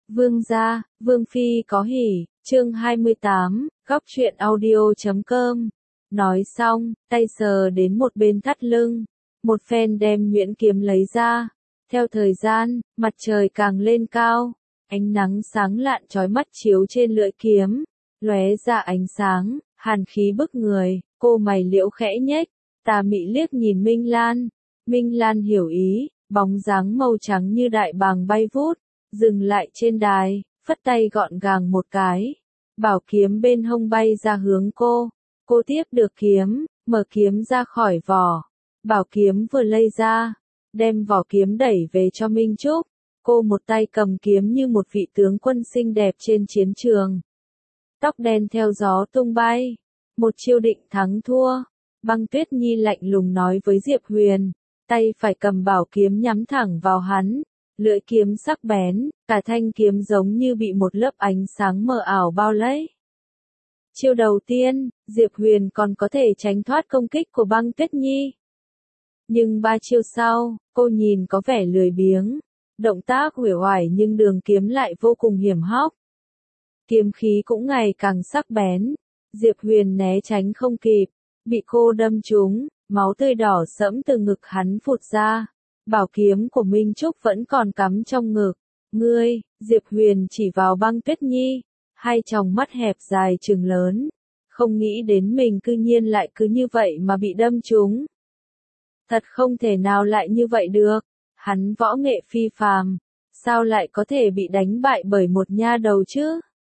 Vương gia, Vương phi có hỉ, chương 28, góc truyện audio.com. Nói xong, tay sờ đến một bên thắt lưng, một phen đem nhuyễn kiếm lấy ra. Theo thời gian, mặt trời càng lên cao, ánh nắng sáng lạn chói mắt chiếu trên lưỡi kiếm, lóe ra ánh sáng, hàn khí bức người. Cô mày liễu khẽ nhếch, tà mị liếc nhìn Minh Lan. Minh Lan hiểu ý, bóng dáng màu trắng như đại bàng bay vút, dừng lại trên đài, phất tay gọn gàng một cái. Bảo kiếm bên hông bay ra hướng cô. Cô tiếp được kiếm, mở kiếm ra khỏi vỏ. Bảo kiếm vừa lây ra, đem vỏ kiếm đẩy về cho Minh Trúc. Cô một tay cầm kiếm như một vị tướng quân xinh đẹp trên chiến trường. Tóc đen theo gió tung bay. Một chiêu định thắng thua. Băng Tuyết Nhi lạnh lùng nói với Diệp Huyền. Tay phải cầm bảo kiếm nhắm thẳng vào hắn. Lưỡi kiếm sắc bén, cả thanh kiếm giống như bị một lớp ánh sáng mờ ảo bao lấy. Chiêu đầu tiên, Diệp Huyền còn có thể tránh thoát công kích của Băng Tuyết Nhi. Nhưng 3 chiêu sau, cô nhìn có vẻ lười biếng. Động tác uể oải nhưng đường kiếm lại vô cùng hiểm hóc. Kiếm khí cũng ngày càng sắc bén. Diệp Huyền né tránh không kịp, bị cô đâm trúng, máu tươi đỏ sẫm từ ngực hắn phụt ra. Bảo kiếm của Minh Trúc vẫn còn cắm trong ngực. Ngươi, Diệp Huyền chỉ vào Băng Tuyết Nhi, hai tròng mắt hẹp dài trừng lớn. Không nghĩ đến mình cư nhiên lại cứ như vậy mà bị đâm trúng. Thật không thể nào lại như vậy được. Hắn võ nghệ phi phàm, sao lại có thể bị đánh bại bởi một nha đầu chứ?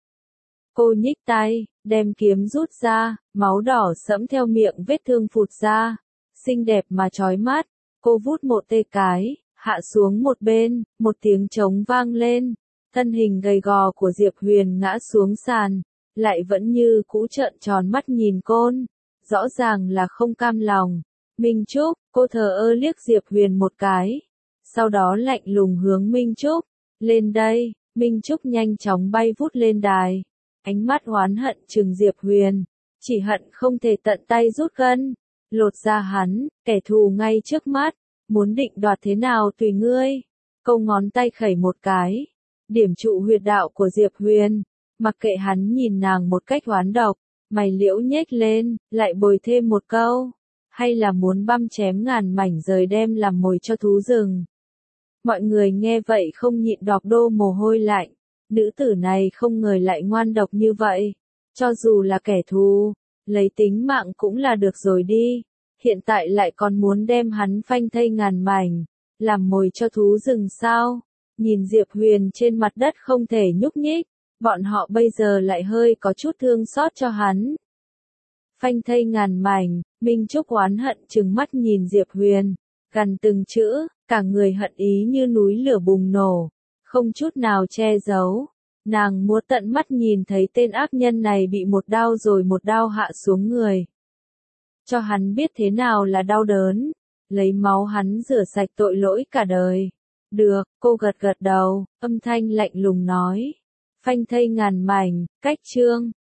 Cô nhích tay, đem kiếm rút ra, máu đỏ sẫm theo miệng vết thương phụt ra. Xinh đẹp mà chói mắt. Cô vút một tê cái, hạ xuống một bên, một tiếng trống vang lên. Thân hình gầy gò của Diệp Huyền ngã xuống sàn, lại vẫn như cũ trợn tròn mắt nhìn côn. Rõ ràng là không cam lòng. Minh Trúc, cô thờ ơ liếc Diệp Huyền một cái. Sau đó lạnh lùng hướng Minh Trúc. Lên đây, Minh Trúc nhanh chóng bay vút lên đài. Ánh mắt oán hận trừng Diệp Huyền. Chỉ hận không thể tận tay rút gân. Lột ra hắn, kẻ thù ngay trước mắt, muốn định đoạt thế nào tùy ngươi. Câu ngón tay khẩy một cái, điểm trụ huyệt đạo của Diệp Huyền, mặc kệ hắn nhìn nàng một cách oán độc, mày liễu nhếch lên, lại bồi thêm một câu, hay là muốn băm chém ngàn mảnh rời đem làm mồi cho thú rừng. Mọi người nghe vậy không nhịn đọc đô mồ hôi lạnh, nữ tử này không ngờ lại ngoan độc như vậy, cho dù là kẻ thù. Lấy tính mạng cũng là được rồi đi, hiện tại lại còn muốn đem hắn phanh thây ngàn mảnh, làm mồi cho thú rừng sao? Nhìn Diệp Huyền trên mặt đất không thể nhúc nhích, bọn họ bây giờ lại hơi có chút thương xót cho hắn. Phanh thây ngàn mảnh, Minh Trúc oán hận trừng mắt nhìn Diệp Huyền, gằn từng chữ, cả người hận ý như núi lửa bùng nổ, không chút nào che giấu. Nàng muốn tận mắt nhìn thấy tên ác nhân này bị một đao rồi một đao hạ xuống người. Cho hắn biết thế nào là đau đớn. Lấy máu hắn rửa sạch tội lỗi cả đời. Được, cô gật gật đầu, âm thanh lạnh lùng nói. Phanh thây ngàn mảnh, cách chương.